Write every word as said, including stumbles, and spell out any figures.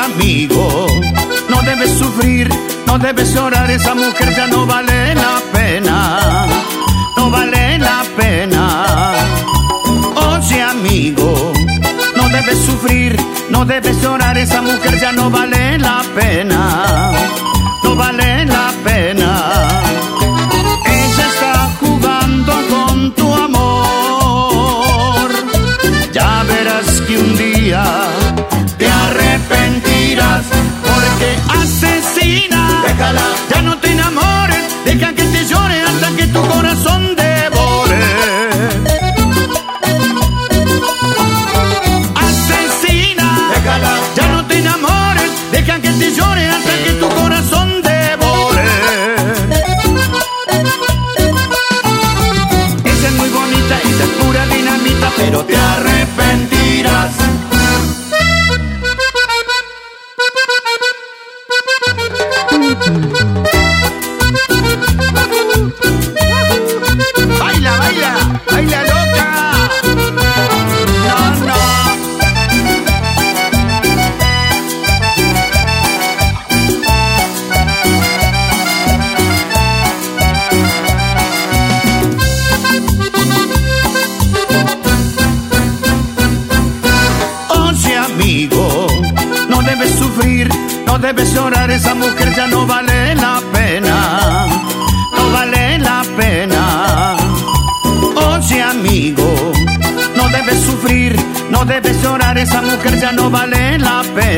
amigo, no debes sufrir, no debes llorar, esa mujer ya no vale la pena, no vale la pena. Oye amigo, no debes sufrir, no debes llorar, esa mujer ya no vale la pena, no vale la pena. Ella está jugando con tu amor, ya verás que un día te arrepentirás, porque asesina, déjala, ya no te enamores, deja que te llore hasta que tu corazón devore. Asesina, déjala, ya no te enamores, deja que te llore hasta que tu corazón devore. Esa es muy bonita, esa es pura dinamita, pero te arrepentirás. Baila, baila, baila loca. No, no. Oye amigo, no debes sufrir, no debes llorar, esa mujer ya no vale la pena, no vale la pena. Oye amigo, no debes sufrir, no debes llorar, esa mujer ya no vale la pena.